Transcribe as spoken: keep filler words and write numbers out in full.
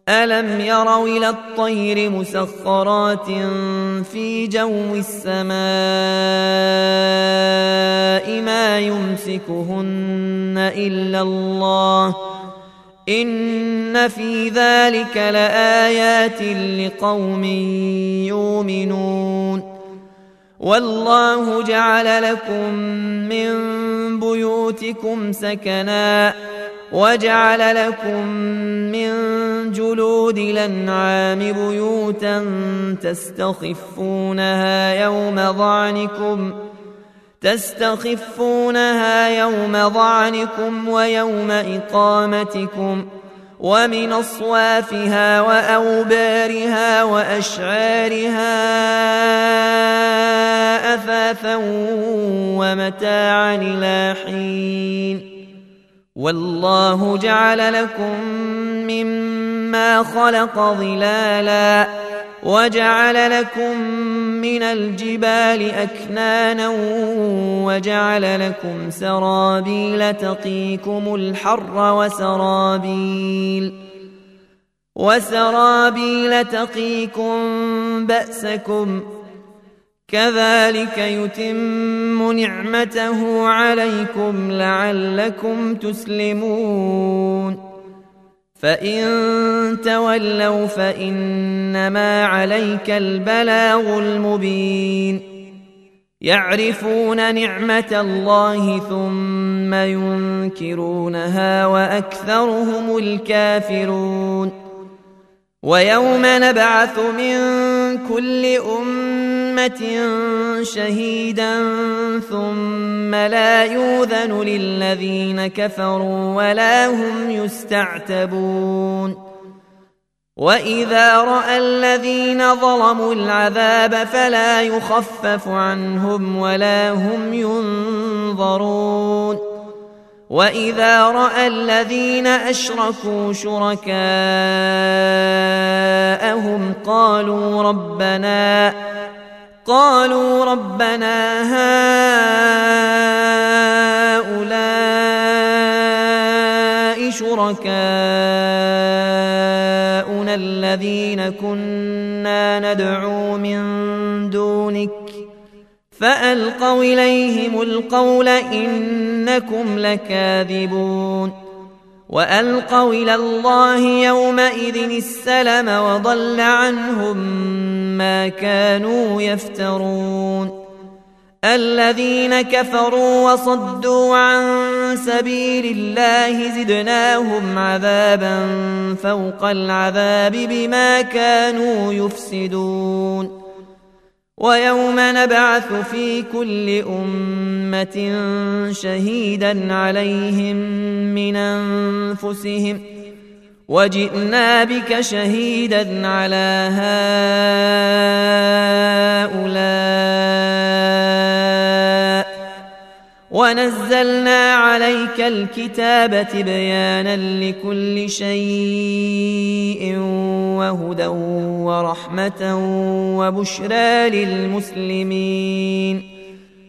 ألم يروا إلى الطير مسخرات في جو السماء ما يمسكهن إلا الله إن في ذلك لآيات لقوم يؤمنون والله جعل لكم من بيوتكم سكنا وجعل لكم من جلود الأنعام بيوتا تستخفونها يوم ظعنكم تستخفونها يوم ظعنكم ويوم إقامتكم ومن أصوافها وأوبارها وأشعارها أثاثا ومتاعا إلى حين والله جعل لكم مما خلق ظلالا وجعل لكم من الجبال أكنانا وجعل لكم سرابيل تقيكم الحر وسرابيل وسرابيل تقيكم بأسكم كذلك يتم نعمته عليكم لعلكم تسلمون فإن تولوا فإنما عليك البلاغ المبين يعرفون نعمة الله ثم ينكرونها وأكثرهم الكافرون ويوم نبعث من كل أمة شهيدا ثم لا يؤذن للذين كفروا ولا هم يستعتبون وإذا رأى الذين ظلموا العذاب فلا يخفف عنهم ولا هم ينظرون وإذا رأى الذين أشركوا شركاءهم قالوا ربنا قالوا ربنا هؤلاء شركاؤنا الذين كنا ندعو من دونك فألقوا إليهم القول إنكم لكاذبون وألقوا إلى الله يومئذ السلم وضل عنهم ما كانوا يفترون الذين كفروا وصدوا عن سبيل الله زدناهم عذابا فوق العذاب بما كانوا يفسدون ويوم نبعث في كل أمة شهيدا عليهم من أنفسهم وجئنا بك شهيدا على هؤلاء ونزلنا عليك الكتاب تبيانا لكل شيء وهدى ورحمة وبشرى للمسلمين